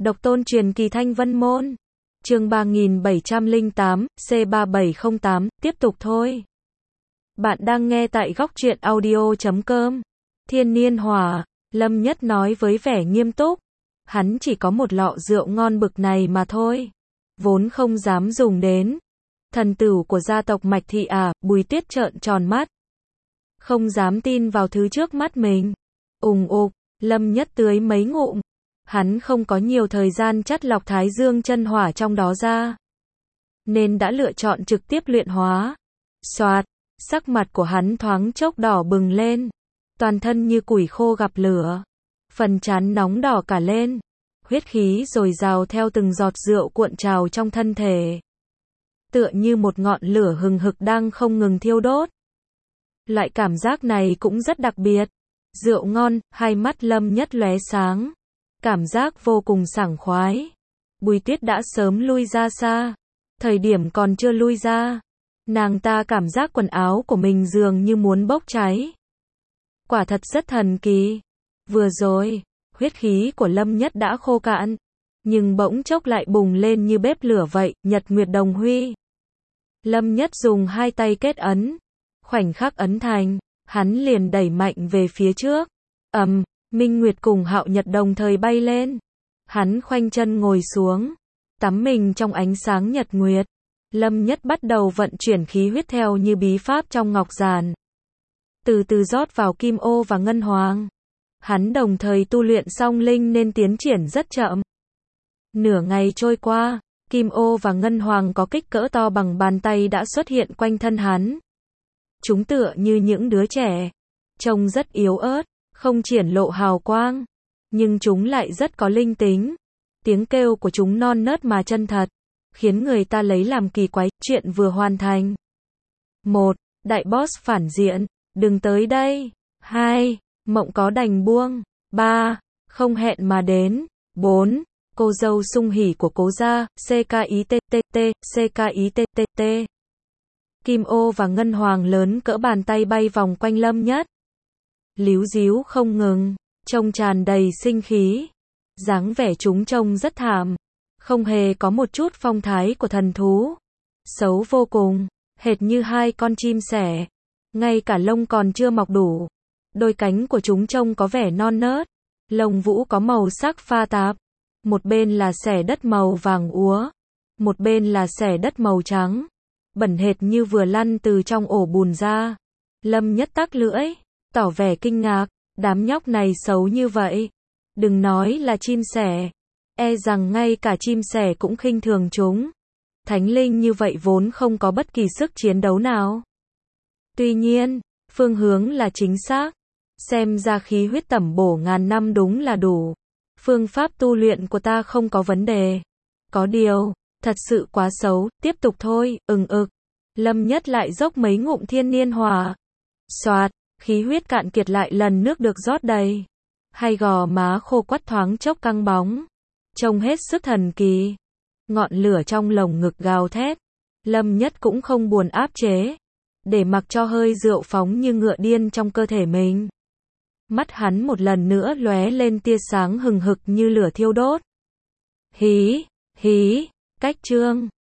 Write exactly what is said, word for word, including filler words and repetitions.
Độc tôn truyền kỳ Thanh Vân Môn. Chương ba nghìn bảy trăm lẻ tám, C ba bảy không tám, tiếp tục thôi. Bạn đang nghe tại góc truyện audio chấm com. Thiên Niên Hỏa, Lâm Nhất nói với vẻ nghiêm túc. Hắn chỉ có một lọ rượu ngon bực này mà thôi. Vốn không dám dùng đến. Thần tửu của gia tộc Mạch Thị à, Bùi Tuyết trợn tròn mắt. Không dám tin vào thứ trước mắt mình. Ùng ục, Lâm Nhất tưới mấy ngụm. Hắn không có nhiều thời gian chắt lọc thái dương chân hỏa trong đó ra. Nên đã lựa chọn trực tiếp luyện hóa. Xoạt, sắc mặt của hắn thoáng chốc đỏ bừng lên. Toàn thân như củi khô gặp lửa. Phần trán nóng đỏ cả lên. Huyết khí dồi dào theo từng giọt rượu cuộn trào trong thân thể. Tựa như một ngọn lửa hừng hực đang không ngừng thiêu đốt. Loại cảm giác này cũng rất đặc biệt. Rượu ngon, hai mắt Lâm Nhất lóe sáng. Cảm giác vô cùng sảng khoái. Bùi Tuyết đã sớm lui ra xa. Thời điểm còn chưa lui ra, nàng ta cảm giác quần áo của mình dường như muốn bốc cháy. Quả thật rất thần kỳ. Vừa rồi, huyết khí của Lâm Nhất đã khô cạn, nhưng bỗng chốc lại bùng lên như bếp lửa vậy, nhật nguyệt đồng huy. Lâm Nhất dùng hai tay kết ấn. Khoảnh khắc ấn thành, hắn liền đẩy mạnh về phía trước. Ầm, Minh Nguyệt cùng Hạo Nhật đồng thời bay lên. Hắn khoanh chân ngồi xuống, tắm mình trong ánh sáng nhật nguyệt. Lâm Nhất bắt đầu vận chuyển khí huyết theo như bí pháp trong ngọc giản. Từ từ rót vào kim ô và ngân hoàng. Hắn đồng thời tu luyện song linh nên tiến triển rất chậm. Nửa ngày trôi qua, kim ô và ngân hoàng có kích cỡ to bằng bàn tay đã xuất hiện quanh thân hắn. Chúng tựa như những đứa trẻ, trông rất yếu ớt, không triển lộ hào quang, nhưng chúng lại rất có linh tính. Tiếng kêu của chúng non nớt mà chân thật, khiến người ta lấy làm kỳ quái. Chuyện vừa hoàn thành. một. Đại boss phản diện, đừng tới đây. hai. Mộng có đành buông. ba. Không hẹn mà đến. bốn. Cô dâu sung hỉ của cố gia, CKITTT, CKITTT. Kim ô và ngân hoàng lớn cỡ bàn tay bay vòng quanh Lâm Nhất. Líu díu không ngừng, trông tràn đầy sinh khí. Dáng vẻ chúng trông rất thảm, không hề có một chút phong thái của thần thú. Xấu vô cùng, hệt như hai con chim sẻ. Ngay cả lông còn chưa mọc đủ. Đôi cánh của chúng trông có vẻ non nớt. Lông vũ có màu sắc pha tạp. Một bên là xẻ đất màu vàng úa, một bên là xẻ đất màu trắng. Bẩn hệt như vừa lăn từ trong ổ bùn ra. Lâm Nhất tắc lưỡi, tỏ vẻ kinh ngạc. Đám nhóc này xấu như vậy. Đừng nói là chim sẻ, e rằng ngay cả chim sẻ cũng khinh thường chúng. Thánh linh như vậy vốn không có bất kỳ sức chiến đấu nào. Tuy nhiên, phương hướng là chính xác. Xem ra khí huyết tẩm bổ ngàn năm đúng là đủ. Phương pháp tu luyện của ta không có vấn đề. Có điều, thật sự quá xấu, tiếp tục thôi, ừng ực. Lâm Nhất lại dốc mấy ngụm thiên niên hỏa. Xoạt, khí huyết cạn kiệt lại lần nước được rót đầy. Hai gò má khô quắt thoáng chốc căng bóng. Trông hết sức thần kỳ. Ngọn lửa trong lồng ngực gào thét. Lâm Nhất cũng không buồn áp chế. Để mặc cho hơi rượu phóng như ngựa điên trong cơ thể mình. Mắt hắn một lần nữa lóe lên tia sáng hừng hực như lửa thiêu đốt. Hí, hí, cách chương.